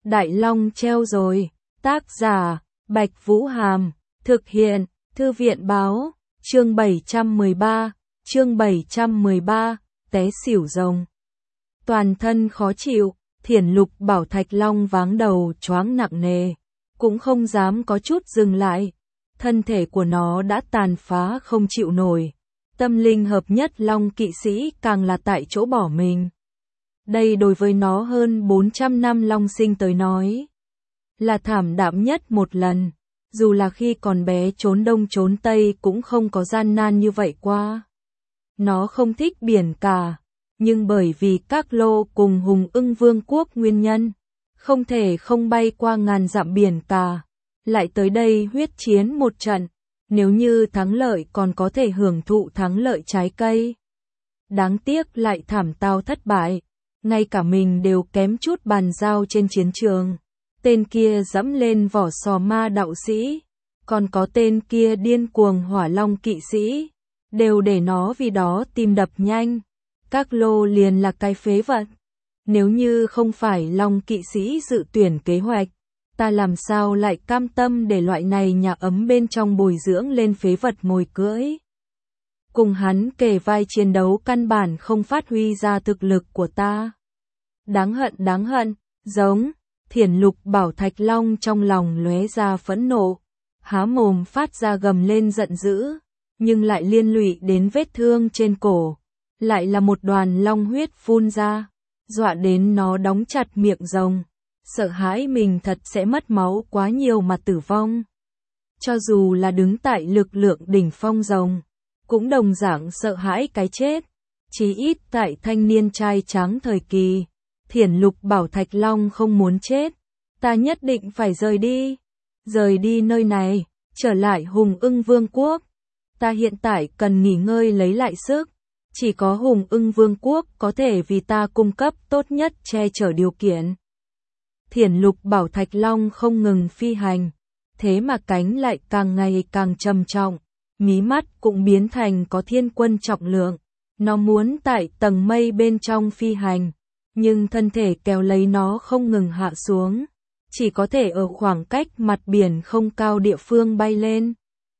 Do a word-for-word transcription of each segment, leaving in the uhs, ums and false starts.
Đại Long treo rồi. Tác giả, Bạch Vũ Hàm. Thực hiện, Thư viện báo. Chương bảy trăm mười ba. Chương bảy trăm mười ba. Té xỉu rồng. Toàn thân khó chịu, Thiển Lục Bảo Thạch Long váng đầu choáng nặng nề, cũng không dám có chút dừng lại. Thân thể của nó đã tàn phá không chịu nổi. Tâm linh hợp nhất Long kỵ sĩ càng là tại chỗ bỏ mình. Đây đối với nó hơn bốn trăm năm Long sinh tới nói là thảm đạm nhất một lần. Dù là khi còn bé trốn đông trốn tây cũng không có gian nan như vậy qua. Nó không thích biển cả, nhưng bởi vì các lô cùng Hùng Ưng Vương quốc nguyên nhân, không thể không bay qua ngàn dặm biển cả, lại tới đây huyết chiến một trận. Nếu như thắng lợi còn có thể hưởng thụ thắng lợi trái cây. Đáng tiếc lại thảm tao thất bại, ngay cả mình đều kém chút bàn giao trên chiến trường. Tên kia dẫm lên vỏ sò ma đạo sĩ, còn có tên kia điên cuồng hỏa long kỵ sĩ, đều để nó vì đó tim đập nhanh. Các lô liền là cái phế vật. Nếu như không phải Long kỵ sĩ dự tuyển kế hoạch, ta làm sao lại cam tâm để loại này nhà ấm bên trong bồi dưỡng lên phế vật mồi cưỡi. Cùng hắn kề vai chiến đấu căn bản không phát huy ra thực lực của ta. Đáng hận đáng hận, giống. Thiển Lục Bảo Thạch Long trong lòng lóe ra phẫn nộ, há mồm phát ra gầm lên giận dữ, nhưng lại liên lụy đến vết thương trên cổ, lại là một đoàn long huyết phun ra, dọa đến nó đóng chặt miệng rồng, sợ hãi mình thật sẽ mất máu quá nhiều mà tử vong. Cho dù là đứng tại lực lượng đỉnh phong rồng, cũng đồng dạng sợ hãi cái chết, chí ít tại thanh niên trai tráng thời kỳ. Thiển Lục Bảo Thạch Long không muốn chết, ta nhất định phải rời đi, rời đi nơi này, trở lại Hùng Ưng Vương quốc. Ta hiện tại cần nghỉ ngơi lấy lại sức, chỉ có Hùng Ưng Vương quốc có thể vì ta cung cấp tốt nhất che chở điều kiện. Thiển Lục Bảo Thạch Long không ngừng phi hành, thế mà cánh lại càng ngày càng trầm trọng, mí mắt cũng biến thành có thiên quân trọng lượng. Nó muốn tại tầng mây bên trong phi hành, nhưng thân thể kéo lấy nó không ngừng hạ xuống, chỉ có thể ở khoảng cách mặt biển không cao địa phương bay lên.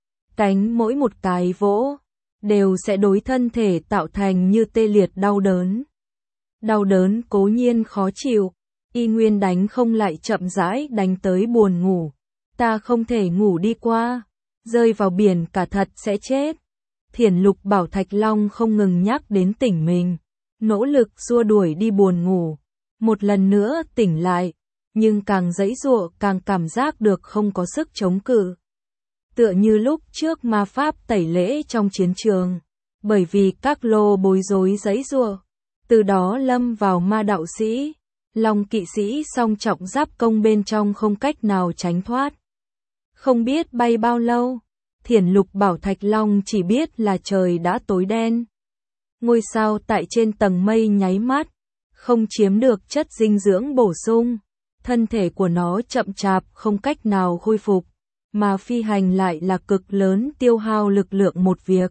Cánh mỗi một cái vỗ, đều sẽ đối thân thể tạo thành như tê liệt đau đớn. Đau đớn cố nhiên khó chịu, y nguyên đánh không lại chậm rãi đánh tới buồn ngủ. Ta không thể ngủ đi qua, rơi vào biển cả thật sẽ chết. Thiển Lục Bảo Thạch Long không ngừng nhắc đến tỉnh mình, nỗ lực xua đuổi đi buồn ngủ. Một lần nữa tỉnh lại, nhưng càng giãy giụa càng cảm giác được không có sức chống cự. Tựa như lúc trước ma pháp tẩy lễ trong chiến trường, bởi vì các lô bối rối giãy giụa, từ đó lâm vào ma đạo sĩ, Long kỵ sĩ song trọng giáp công bên trong không cách nào tránh thoát. Không biết bay bao lâu, Thiển Lục Bảo Thạch Long chỉ biết là trời đã tối đen. Ngôi sao tại trên tầng mây nháy mắt, không chiếm được chất dinh dưỡng bổ sung, thân thể của nó chậm chạp không cách nào khôi phục, mà phi hành lại là cực lớn tiêu hao lực lượng một việc.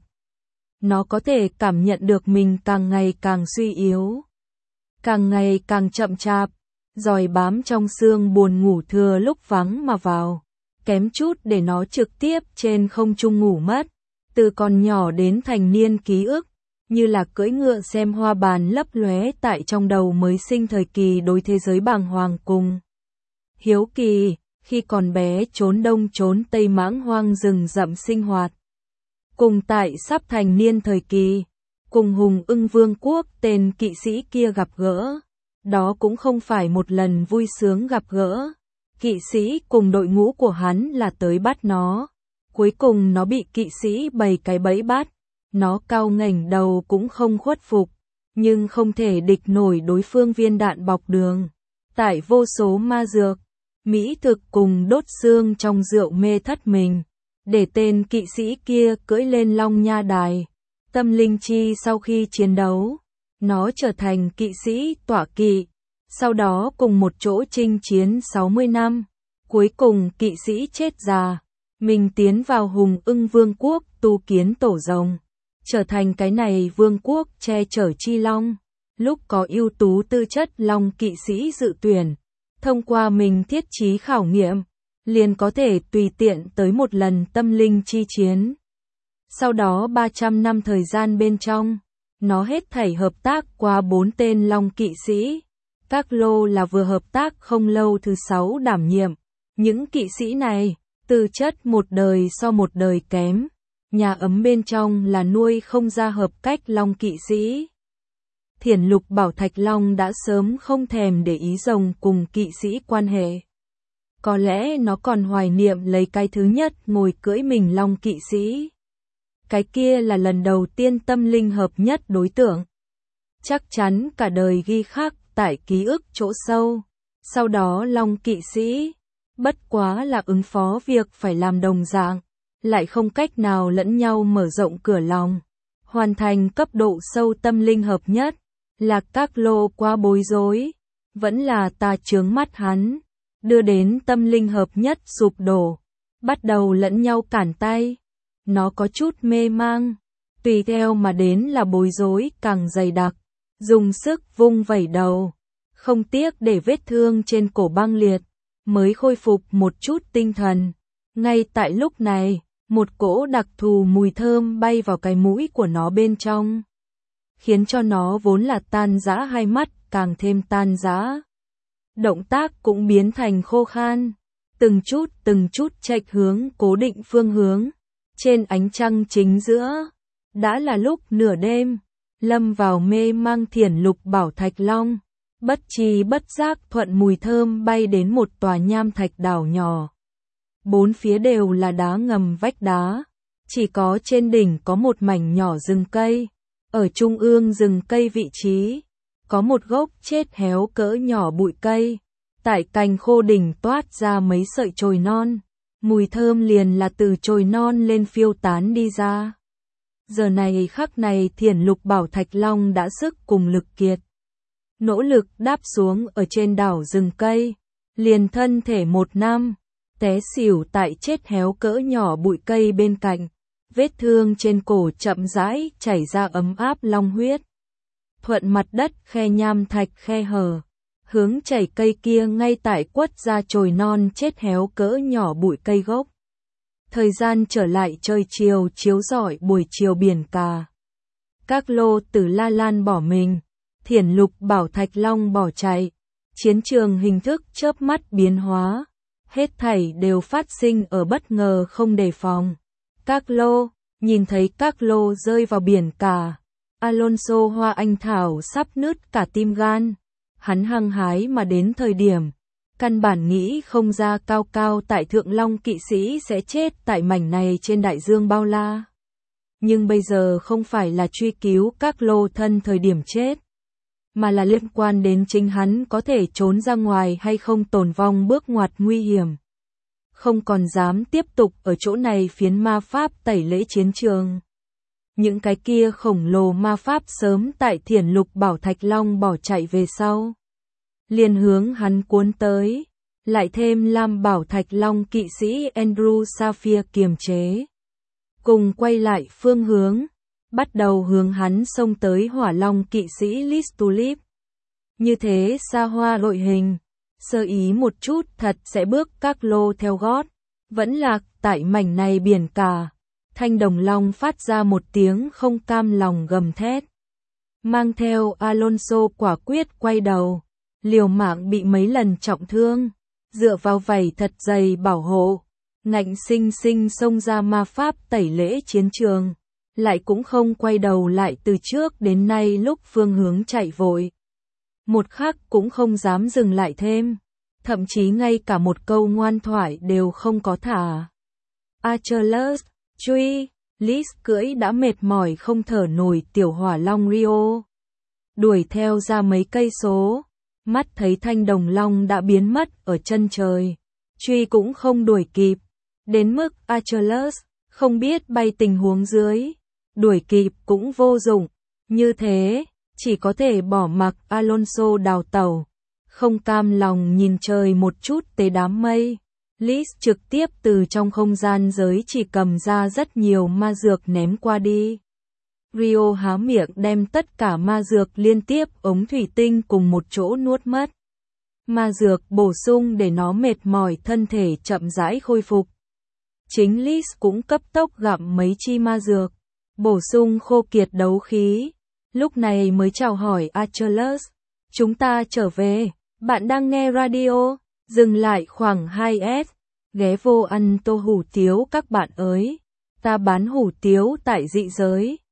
Nó có thể cảm nhận được mình càng ngày càng suy yếu, càng ngày càng chậm chạp, giòi bám trong xương buồn ngủ thừa lúc vắng mà vào, kém chút để nó trực tiếp trên không trung ngủ mất. Từ còn nhỏ đến thành niên ký ức, như là cưỡi ngựa xem hoa bàn lấp lóe tại trong đầu mới sinh thời kỳ đối thế giới bàng hoàng cùng hiếu kỳ, khi còn bé trốn đông trốn tây mãng hoang rừng rậm sinh hoạt. Cùng tại sắp thành niên thời kỳ, cùng Hùng Ưng Vương quốc tên kỵ sĩ kia gặp gỡ, đó cũng không phải một lần vui sướng gặp gỡ. Kỵ sĩ cùng đội ngũ của hắn là tới bắt nó, cuối cùng nó bị kỵ sĩ bày cái bẫy bắt. Nó cao ngẩng đầu cũng không khuất phục, nhưng không thể địch nổi đối phương viên đạn bọc đường. Tại vô số ma dược, mỹ thực cùng đốt xương trong rượu mê thất mình, để tên kỵ sĩ kia cưỡi lên Long Nha Đài. Tâm linh chi sau khi chiến đấu, nó trở thành kỵ sĩ tọa kỵ, sau đó cùng một chỗ chinh chiến sáu mươi năm. Cuối cùng kỵ sĩ chết già, mình tiến vào Hùng Ưng Vương quốc tu kiến tổ rồng, trở thành cái này vương quốc che chở chi long. Lúc có ưu tú tư chất Long kỵ sĩ dự tuyển, thông qua mình thiết trí khảo nghiệm, liền có thể tùy tiện tới một lần tâm linh chi chiến. Sau đó ba trăm năm thời gian bên trong, nó hết thảy hợp tác qua bốn tên Long kỵ sĩ. Các lô là vừa hợp tác không lâu thứ sáu đảm nhiệm. Những kỵ sĩ này, tư chất một đời so một đời kém. Nhà ấm bên trong là nuôi không ra hợp cách Long kỵ sĩ. Thiển Lục bảo Thạch Long đã sớm không thèm để ý rồng cùng kỵ sĩ quan hệ. Có lẽ nó còn hoài niệm lấy cái thứ nhất ngồi cưỡi mình Long kỵ sĩ. Cái kia là lần đầu tiên tâm linh hợp nhất đối tượng. Chắc chắn cả đời ghi khắc tại ký ức chỗ sâu. Sau đó Long kỵ sĩ, bất quá là ứng phó việc phải làm đồng dạng, lại không cách nào lẫn nhau mở rộng cửa lòng. Hoàn thành cấp độ sâu tâm linh hợp nhất, là các lô quá bối rối, vẫn là ta chướng mắt hắn, đưa đến tâm linh hợp nhất sụp đổ, bắt đầu lẫn nhau cản tay. Nó có chút mê mang, tùy theo mà đến là bối rối càng dày đặc, dùng sức vung vẩy đầu, không tiếc để vết thương trên cổ băng liệt, mới khôi phục một chút tinh thần. Ngay tại lúc này, một cỗ đặc thù mùi thơm bay vào cái mũi của nó bên trong, khiến cho nó vốn là tan rã hai mắt càng thêm tan rã. Động tác cũng biến thành khô khan, từng chút từng chút chệch hướng cố định phương hướng. Trên ánh trăng chính giữa, đã là lúc nửa đêm, lâm vào mê mang Thiển Lục bảo Thạch Long, bất tri bất giác thuận mùi thơm bay đến một tòa nham thạch đảo nhỏ. Bốn phía đều là đá ngầm vách đá, chỉ có trên đỉnh có một mảnh nhỏ rừng cây, ở trung ương rừng cây vị trí, có một gốc chết héo cỡ nhỏ bụi cây, tại cành khô đỉnh toát ra mấy sợi chồi non. Mùi thơm liền là từ chồi non lên phiêu tán đi ra. Giờ này khắc này Thiển Lục bảo Thạch Long đã sức cùng lực kiệt. Nỗ lực đáp xuống ở trên đảo rừng cây. Liền thân thể một năm, té xỉu tại chết héo cỡ nhỏ bụi cây bên cạnh. Vết thương trên cổ chậm rãi chảy ra ấm áp long huyết. Thuận mặt đất khe nham thạch khe hở. Hướng chảy cây kia ngay tại quất ra chồi non chết héo cỡ nhỏ bụi cây gốc. Thời gian trở lại trời chiều chiếu rọi buổi chiều biển cả. Các lô tử La Lan bỏ mình, Thiển Lục bảo Thạch Long bỏ chạy. Chiến trường hình thức chớp mắt biến hóa, hết thảy đều phát sinh ở bất ngờ không đề phòng. Các lô, nhìn thấy các lô rơi vào biển cả. Alonso Hoa Anh Thảo sắp nứt cả tim gan. Hắn hăng hái mà đến thời điểm, căn bản nghĩ không ra cao cao tại thượng Long kỵ sĩ sẽ chết tại mảnh này trên đại dương bao la. Nhưng bây giờ không phải là truy cứu các lô thân thời điểm chết, mà là liên quan đến chính hắn có thể trốn ra ngoài hay không tồn vong bước ngoặt nguy hiểm. Không còn dám tiếp tục ở chỗ này phiến ma pháp tẩy lễ chiến trường. Những cái kia khổng lồ ma pháp sớm tại Thiển Lục bảo Thạch Long bỏ chạy về sau. Liền hướng hắn cuốn tới, lại thêm Lam bảo Thạch Long kỵ sĩ Andrew Sapphire kiềm chế. Cùng quay lại phương hướng, bắt đầu hướng hắn xông tới Hỏa Long kỵ sĩ Liz Tulip. Như thế xa hoa đội hình, sơ ý một chút thật sẽ bước các lô theo gót, vẫn lạc tại mảnh này biển cả. Thanh Đồng Long phát ra một tiếng không cam lòng gầm thét. Mang theo Alonso quả quyết quay đầu, liều mạng bị mấy lần trọng thương, dựa vào vảy thật dày bảo hộ, ngạnh sinh sinh xông ra ma pháp tẩy lễ chiến trường, lại cũng không quay đầu lại từ trước đến nay lúc phương hướng chạy vội. Một khắc cũng không dám dừng lại thêm, thậm chí ngay cả một câu ngoan thoại đều không có thả. Achilles, truy, Liz cưỡi đã mệt mỏi không thở nổi tiểu hỏa long Rio. Đuổi theo ra mấy cây số, mắt thấy Thanh Đồng Long đã biến mất ở chân trời. Truy cũng không đuổi kịp, đến mức Achilles không biết bay tình huống dưới. Đuổi kịp cũng vô dụng, như thế, chỉ có thể bỏ mặc Alonso đào tẩu. Không cam lòng nhìn trời một chút tế đám mây. Liz trực tiếp từ trong không gian giới chỉ cầm ra rất nhiều ma dược ném qua đi. Rio há miệng đem tất cả ma dược liên tiếp ống thủy tinh cùng một chỗ nuốt mất. ma dược bổ sung để nó mệt mỏi thân thể chậm rãi khôi phục. Chính Liz cũng cấp tốc gặm mấy chi ma dược, bổ sung khô kiệt đấu khí. Lúc này mới chào hỏi Achilles. Chúng ta trở về, bạn đang nghe radio, dừng lại khoảng hai phút, ghé vô ăn tô hủ tiếu các bạn ơi. Ta bán hủ tiếu tại dị giới.